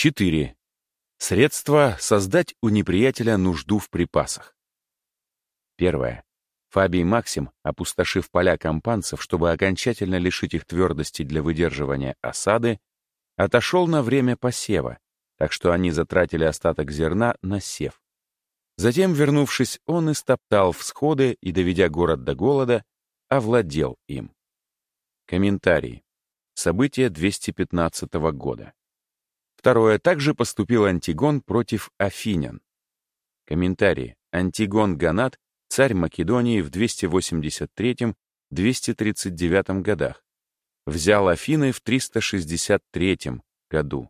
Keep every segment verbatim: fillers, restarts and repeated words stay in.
четыре. Средства создать у неприятеля нужду в припасах. Первое. Фабий Максим, опустошив поля кампанцев, чтобы окончательно лишить их твердости для выдерживания осады, отошел на время посева, так что они затратили остаток зерна на сев. Затем, вернувшись, он истоптал всходы и, доведя город до голода, овладел им. Комментарий. Событие двести пятнадцатого года. Второе. Также поступил Антигон против афинян. Комментарий. Антигон Гонат, царь Македонии в двести восемьдесят третьем — двести тридцать девятом годах. Взял Афины в триста шестьдесят третьем году.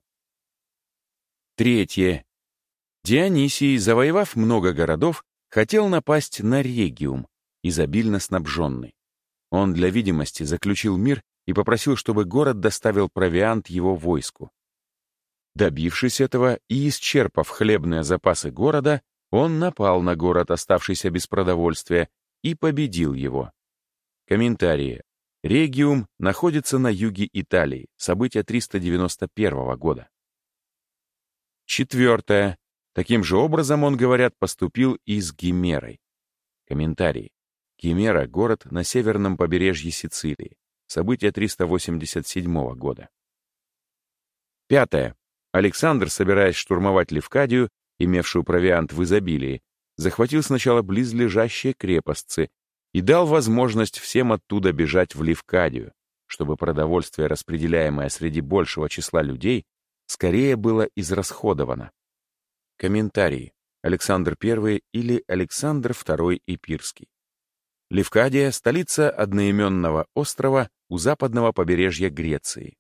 Третье. Дионисий, завоевав много городов, хотел напасть на Региум, изобильно снабженный. Он для видимости заключил мир и попросил, чтобы город доставил провиант его войску. Добившись этого и исчерпав хлебные запасы города, он напал на город, оставшийся без продовольствия, и победил его. Комментарии. Региум находится на юге Италии, событие триста девяносто первого года. Четвертое. Таким же образом, он, говорят, поступил и с Гимерой. Комментарий. Гимера — город на северном побережье Сицилии, событие триста восемьдесят седьмого года. Пятое. Александр, собираясь штурмовать Левкадию, имевшую провиант в изобилии, захватил сначала близлежащие крепостцы и дал возможность всем оттуда бежать в Левкадию, чтобы продовольствие, распределяемое среди большего числа людей, скорее было израсходовано. Комментарий. Александр Первый или Александр Второй Эпирский. Левкадия — столица одноименного острова у западного побережья Греции.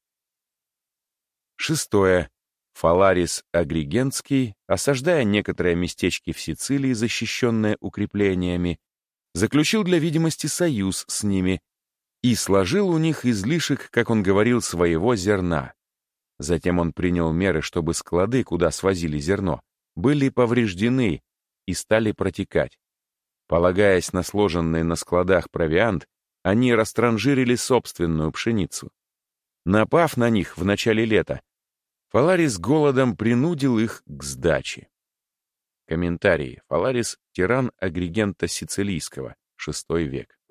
Шестое. Фаларис Агригентский, осаждая некоторые местечки в Сицилии, защищенные укреплениями, заключил для видимости союз с ними и сложил у них излишек, как он говорил, своего зерна. Затем он принял меры, чтобы склады, куда свозили зерно, были повреждены и стали протекать. Полагаясь на сложенный на складах провиант, они растранжирили собственную пшеницу. Напав на них в начале лета, Фаларис голодом принудил их к сдаче. Комментарии. Фаларис — тиран Агригента Сицилийского, шестой век.